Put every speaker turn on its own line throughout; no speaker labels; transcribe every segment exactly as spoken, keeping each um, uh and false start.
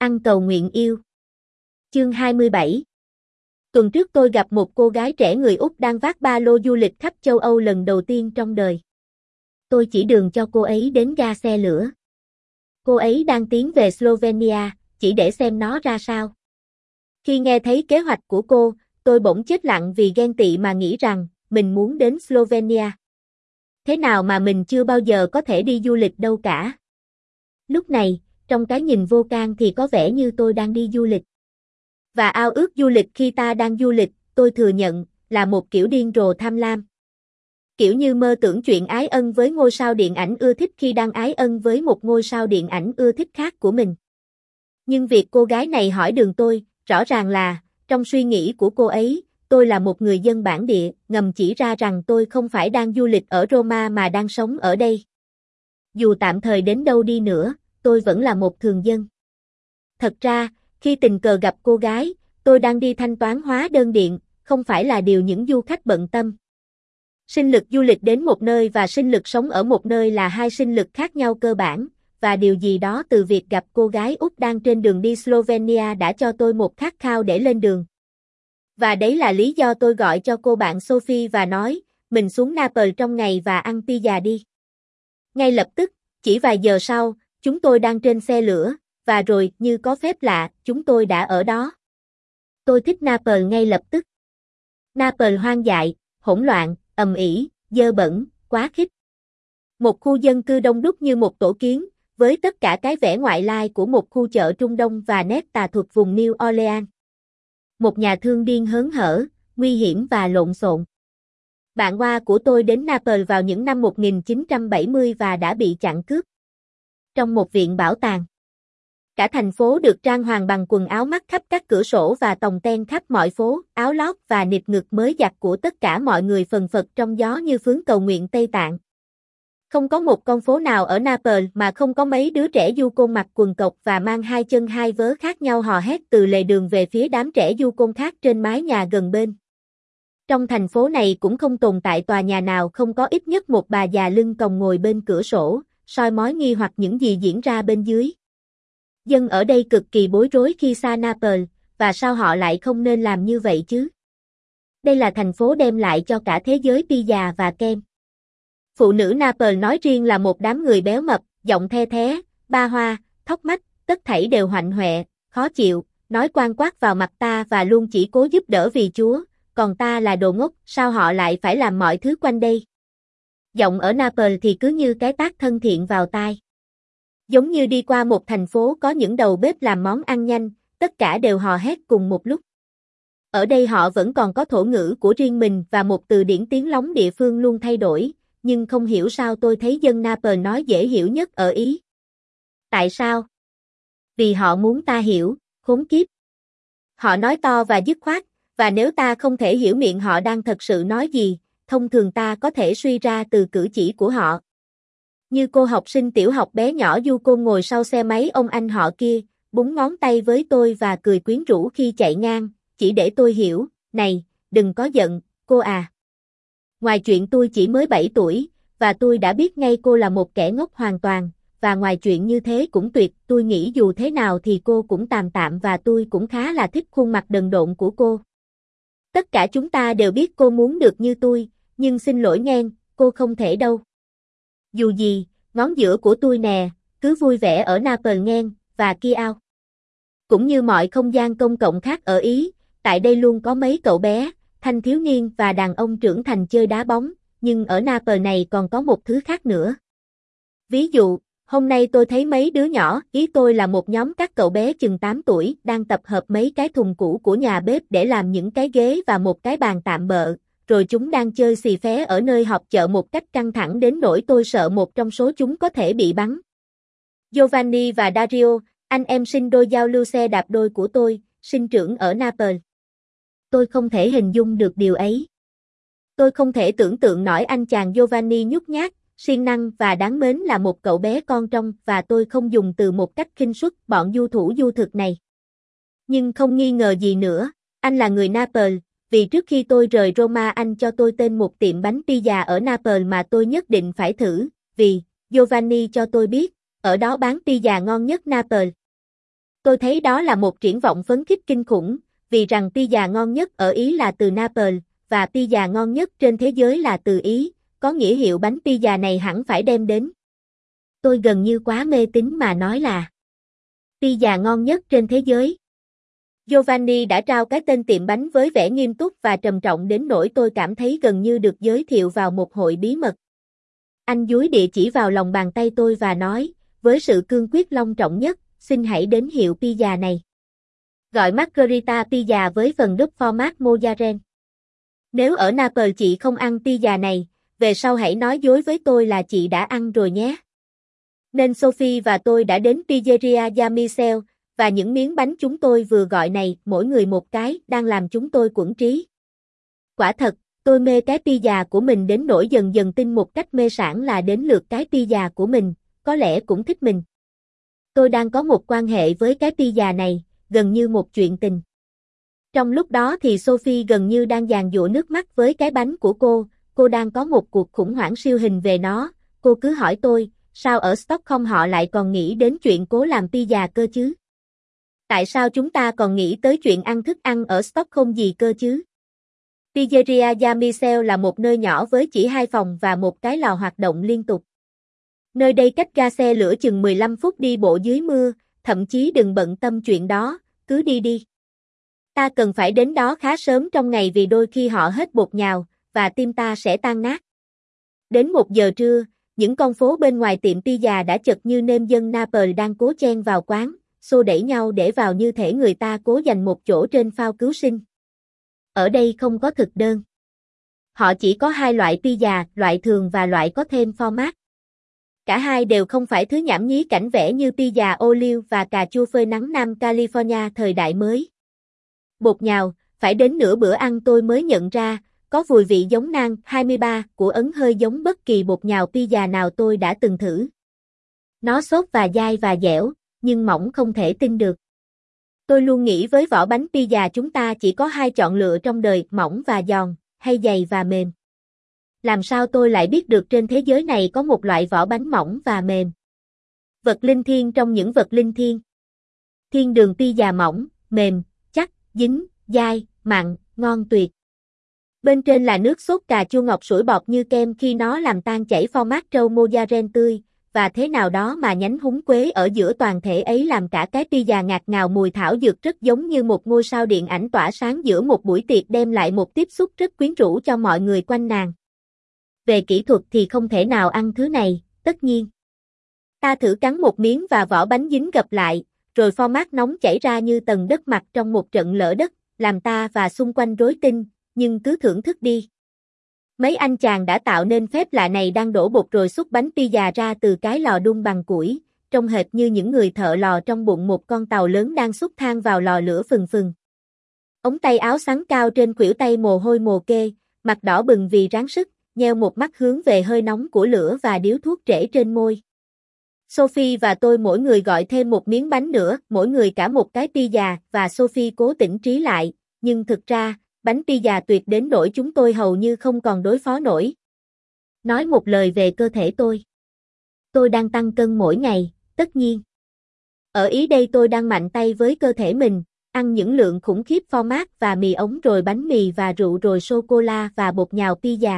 Ăn cầu nguyện yêu. Chương hai mươi bảy. Tuần trước tôi gặp một cô gái trẻ người Úc đang vác ba lô du lịch khắp châu Âu lần đầu tiên trong đời. Tôi chỉ đường cho cô ấy đến ga xe lửa. Cô ấy đang tiến về Slovenia, chỉ để xem nó ra sao. Khi nghe thấy kế hoạch của cô, tôi bỗng chết lặng vì ghen tị mà nghĩ rằng mình muốn đến Slovenia. Thế nào mà mình chưa bao giờ có thể đi du lịch đâu cả. Lúc này, trong cái nhìn vô can thì có vẻ như tôi đang đi du lịch. Và ao ước du lịch khi ta đang du lịch, tôi thừa nhận, là một kiểu điên rồ tham lam. Kiểu như mơ tưởng chuyện ái ân với ngôi sao điện ảnh ưa thích khi đang ái ân với một ngôi sao điện ảnh ưa thích khác của mình. Nhưng việc cô gái này hỏi đường tôi, rõ ràng là, trong suy nghĩ của cô ấy, tôi là một người dân bản địa, ngầm chỉ ra rằng tôi không phải đang du lịch ở Roma mà đang sống ở đây. Dù tạm thời đến đâu đi nữa, tôi vẫn là một thường dân. Thật ra, khi tình cờ gặp cô gái, tôi đang đi thanh toán hóa đơn điện, không phải là điều những du khách bận tâm. Sinh lực du lịch đến một nơi và sinh lực sống ở một nơi là hai sinh lực khác nhau cơ bản, và điều gì đó từ việc gặp cô gái Úc đang trên đường đi Slovenia đã cho tôi một khát khao để lên đường. Và đấy là lý do tôi gọi cho cô bạn Sophie và nói, mình xuống Naples trong ngày và ăn pizza đi. Ngay lập tức, chỉ vài giờ sau, chúng tôi đang trên xe lửa, và rồi, như có phép lạ, chúng tôi đã ở đó. Tôi thích Naples ngay lập tức. Naples hoang dại, hỗn loạn, ầm ĩ, dơ bẩn, quá khích. Một khu dân cư đông đúc như một tổ kiến, với tất cả cái vẻ ngoại lai của một khu chợ Trung Đông và nét tà thuật vùng New Orleans. Một nhà thương điên hớn hở, nguy hiểm và lộn xộn. Bạn Hoa của tôi đến Naples vào những năm một nghìn chín trăm bảy mươi và đã bị chặn cướp. Trong một viện bảo tàng. Cả thành phố được trang hoàng bằng quần áo mắc khắp các cửa sổ và tòng ten khắp mọi phố, áo lót và nịt ngực mới giặt của tất cả mọi người phần phật trong gió như phướng cầu nguyện Tây Tạng. Không có một con phố nào ở Naples mà không có mấy đứa trẻ du côn mặc quần cộc và mang hai chân hai vớ khác nhau hò hét từ lề đường về phía đám trẻ du côn khác trên mái nhà gần bên. Trong thành phố này cũng không tồn tại tòa nhà nào không có ít nhất một bà già lưng còng ngồi bên cửa sổ, soi mói nghi hoặc những gì diễn ra bên dưới. Dân ở đây cực kỳ bối rối khi xa Naples, và sao họ lại không nên làm như vậy chứ? Đây là thành phố đem lại cho cả thế giới pizza và kem. Phụ nữ Naples nói riêng là một đám người béo mập, giọng the thé, ba hoa, thóc mách, tất thảy đều hoạnh hoẹ, khó chịu, nói quan quát vào mặt ta và luôn chỉ cố giúp đỡ vì Chúa, còn ta là đồ ngốc, sao họ lại phải làm mọi thứ quanh đây? Giọng ở Naples thì cứ như cái tát thân thiện vào tai. Giống như đi qua một thành phố có những đầu bếp làm món ăn nhanh, tất cả đều hò hét cùng một lúc. Ở đây họ vẫn còn có thổ ngữ của riêng mình và một từ điển tiếng lóng địa phương luôn thay đổi, nhưng không hiểu sao tôi thấy dân Naples nói dễ hiểu nhất ở Ý. Tại sao? Vì họ muốn ta hiểu, khốn kiếp. Họ nói to và dứt khoát, và nếu ta không thể hiểu miệng họ đang thật sự nói gì, thông thường ta có thể suy ra từ cử chỉ của họ. Như cô học sinh tiểu học bé nhỏ du côn ngồi sau xe máy ông anh họ kia, búng ngón tay với tôi và cười quyến rũ khi chạy ngang, chỉ để tôi hiểu, này, đừng có giận, cô à. Ngoài chuyện tôi chỉ mới bảy tuổi, và tôi đã biết ngay cô là một kẻ ngốc hoàn toàn, và ngoài chuyện như thế cũng tuyệt, tôi nghĩ dù thế nào thì cô cũng tạm tạm và tôi cũng khá là thích khuôn mặt đần độn của cô. Tất cả chúng ta đều biết cô muốn được như tôi, nhưng xin lỗi nhen, cô không thể đâu. Dù gì, ngón giữa của tôi nè, cứ vui vẻ ở Naples nhen, và kia ao. Cũng như mọi không gian công cộng khác ở Ý, tại đây luôn có mấy cậu bé, thanh thiếu niên và đàn ông trưởng thành chơi đá bóng, nhưng ở Naples này còn có một thứ khác nữa. Ví dụ, hôm nay tôi thấy mấy đứa nhỏ, ý tôi là một nhóm các cậu bé chừng tám tuổi, đang tập hợp mấy cái thùng cũ của nhà bếp để làm những cái ghế và một cái bàn tạm bợ, rồi chúng đang chơi xì phé ở nơi họp chợ một cách căng thẳng đến nỗi tôi sợ một trong số chúng có thể bị bắn. Giovanni và Dario, anh em sinh đôi giao lưu xe đạp đôi của tôi, sinh trưởng ở Naples. Tôi không thể hình dung được điều ấy. Tôi không thể tưởng tượng nổi anh chàng Giovanni nhút nhát, siêng năng và đáng mến là một cậu bé con trong, và tôi không dùng từ một cách khinh suất bọn du thủ du thực này. Nhưng không nghi ngờ gì nữa, anh là người Naples, vì trước khi tôi rời Roma anh cho tôi tên một tiệm bánh pizza ở Naples mà tôi nhất định phải thử, vì Giovanni cho tôi biết, ở đó bán pizza ngon nhất Naples. Tôi thấy đó là một triển vọng phấn khích kinh khủng, vì rằng pizza ngon nhất ở Ý là từ Naples, và pizza ngon nhất trên thế giới là từ Ý, có nghĩa hiệu bánh pizza này hẳn phải đem đến. Tôi gần như quá mê tín mà nói là pizza ngon nhất trên thế giới. Giovanni đã trao cái tên tiệm bánh với vẻ nghiêm túc và trầm trọng đến nỗi tôi cảm thấy gần như được giới thiệu vào một hội bí mật. Anh dúi địa chỉ vào lòng bàn tay tôi và nói, với sự cương quyết long trọng nhất, xin hãy đến hiệu pizza này. Gọi Margherita pizza với phần đúp format mozzarella. Nếu ở Naples chị không ăn pizza này, về sau hãy nói dối với tôi là chị đã ăn rồi nhé. Nên Sophie và tôi đã đến Pizzeria Gia Michel, và những miếng bánh chúng tôi vừa gọi này, mỗi người một cái, đang làm chúng tôi quẫn trí. Quả thật, tôi mê cái pizza của mình đến nỗi dần dần tin một cách mê sảng là đến lượt cái pizza của mình, có lẽ cũng thích mình. Tôi đang có một quan hệ với cái pizza này, gần như một chuyện tình. Trong lúc đó thì Sophie gần như đang giàn giụa nước mắt với cái bánh của cô, cô đang có một cuộc khủng hoảng siêu hình về nó, cô cứ hỏi tôi, sao ở Stockholm họ lại còn nghĩ đến chuyện cố làm pizza cơ chứ? Tại sao chúng ta còn nghĩ tới chuyện ăn thức ăn ở Stockholm gì cơ chứ? Pizzeria Gia Michel là một nơi nhỏ với chỉ hai phòng và một cái lò hoạt động liên tục. Nơi đây cách ga xe lửa chừng mười lăm phút đi bộ dưới mưa, thậm chí đừng bận tâm chuyện đó, cứ đi đi. Ta cần phải đến đó khá sớm trong ngày vì đôi khi họ hết bột nhào, và tim ta sẽ tan nát. Đến một giờ trưa, những con phố bên ngoài tiệm pizza đã chật như nêm dân Naples đang cố chen vào quán, xô đẩy nhau để vào như thể người ta cố giành một chỗ trên phao cứu sinh. Ở đây không có thực đơn. Họ chỉ có hai loại pizza, loại thường và loại có thêm format. Cả hai đều không phải thứ nhảm nhí cảnh vẽ như pizza ô liu và cà chua phơi nắng Nam California thời đại mới. Bột nhào, phải đến nửa bữa ăn tôi mới nhận ra, có mùi vị giống naan hai mươi ba của Ấn hơi giống bất kỳ bột nhào pizza nào tôi đã từng thử. Nó xốp và dai và dẻo, nhưng mỏng không thể tin được. Tôi luôn nghĩ với vỏ bánh pizza chúng ta chỉ có hai chọn lựa trong đời, mỏng và giòn, hay dày và mềm. Làm sao tôi lại biết được trên thế giới này có một loại vỏ bánh mỏng và mềm? Vật linh thiêng trong những vật linh thiêng. Thiên đường pizza mỏng, mềm, chắc, dính, dai, mặn, ngon tuyệt. Bên trên là nước sốt cà chua ngọt sủi bọt như kem khi nó làm tan chảy format trâu mozzarella tươi, và thế nào đó mà nhánh húng quế ở giữa toàn thể ấy làm cả cái pizza ngạt ngào mùi thảo dược rất giống như một ngôi sao điện ảnh tỏa sáng giữa một buổi tiệc đem lại một tiếp xúc rất quyến rũ cho mọi người quanh nàng. Về kỹ thuật thì không thể nào ăn thứ này, tất nhiên. Ta thử cắn một miếng và vỏ bánh dính gập lại, rồi format nóng chảy ra như tầng đất mặt trong một trận lở đất, làm ta và xung quanh rối tinh, nhưng cứ thưởng thức đi. Mấy anh chàng đã tạo nên phép lạ này đang đổ bột rồi xúc bánh pizza ra từ cái lò đun bằng củi, trông hệt như những người thợ lò trong bụng một con tàu lớn đang xúc than vào lò lửa phừng phừng. Ống tay áo xắn cao trên khuỷu tay mồ hôi mồ kê, mặt đỏ bừng vì ráng sức, nheo một mắt hướng về hơi nóng của lửa và điếu thuốc rễ trên môi. Sophie và tôi mỗi người gọi thêm một miếng bánh nữa, mỗi người cả một cái pizza, và Sophie cố tỉnh trí lại, nhưng thực ra, bánh pizza tuyệt đến nỗi chúng tôi hầu như không còn đối phó nổi. Nói một lời về cơ thể tôi. Tôi đang tăng cân mỗi ngày, tất nhiên. Ở Ý đây tôi đang mạnh tay với cơ thể mình, ăn những lượng khủng khiếp format và mì ống rồi bánh mì và rượu rồi sô-cô-la và bột nhào pizza.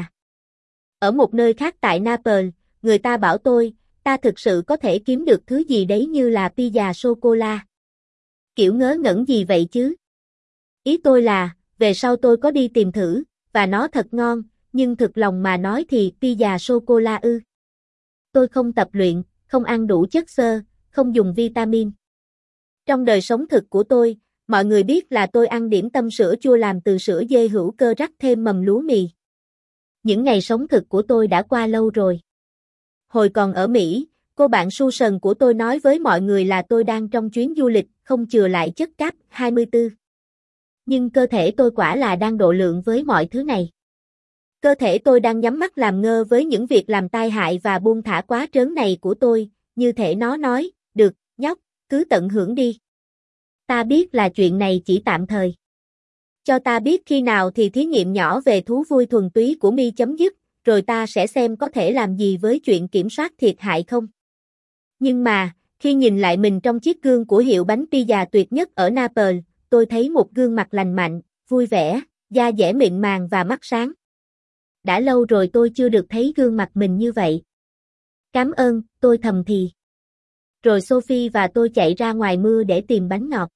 Ở một nơi khác tại Naples, người ta bảo tôi, ta thực sự có thể kiếm được thứ gì đấy như là pizza sô-cô-la. Kiểu ngớ ngẩn gì vậy chứ? Ý tôi là, về sau tôi có đi tìm thử, và nó thật ngon, nhưng thực lòng mà nói thì pizza sô-cô-la ư. Tôi không tập luyện, không ăn đủ chất xơ, không dùng vitamin. Trong đời sống thực của tôi, mọi người biết là tôi ăn điểm tâm sữa chua làm từ sữa dê hữu cơ rắc thêm mầm lúa mì. Những ngày sống thực của tôi đã qua lâu rồi. Hồi còn ở Mỹ, cô bạn Susan của tôi nói với mọi người là tôi đang trong chuyến du lịch, không chừa lại chất cáp hai mươi tư. Nhưng cơ thể tôi quả là đang độ lượng với mọi thứ này. Cơ thể tôi đang nhắm mắt làm ngơ với những việc làm tai hại và buông thả quá trớn này của tôi, như thể nó nói, được, nhóc, cứ tận hưởng đi. Ta biết là chuyện này chỉ tạm thời. Cho ta biết khi nào thì thí nghiệm nhỏ về thú vui thuần túy của mi chấm dứt, rồi ta sẽ xem có thể làm gì với chuyện kiểm soát thiệt hại không. Nhưng mà, Khi nhìn lại mình trong chiếc gương của hiệu bánh pizza tuyệt nhất ở Naples, tôi thấy một gương mặt lành mạnh, vui vẻ, da dẻ mịn màng và mắt sáng. Đã lâu rồi tôi chưa được thấy gương mặt mình như vậy. Cảm ơn, tôi thầm thì. Rồi Sophie và tôi chạy ra ngoài mưa để tìm bánh ngọt.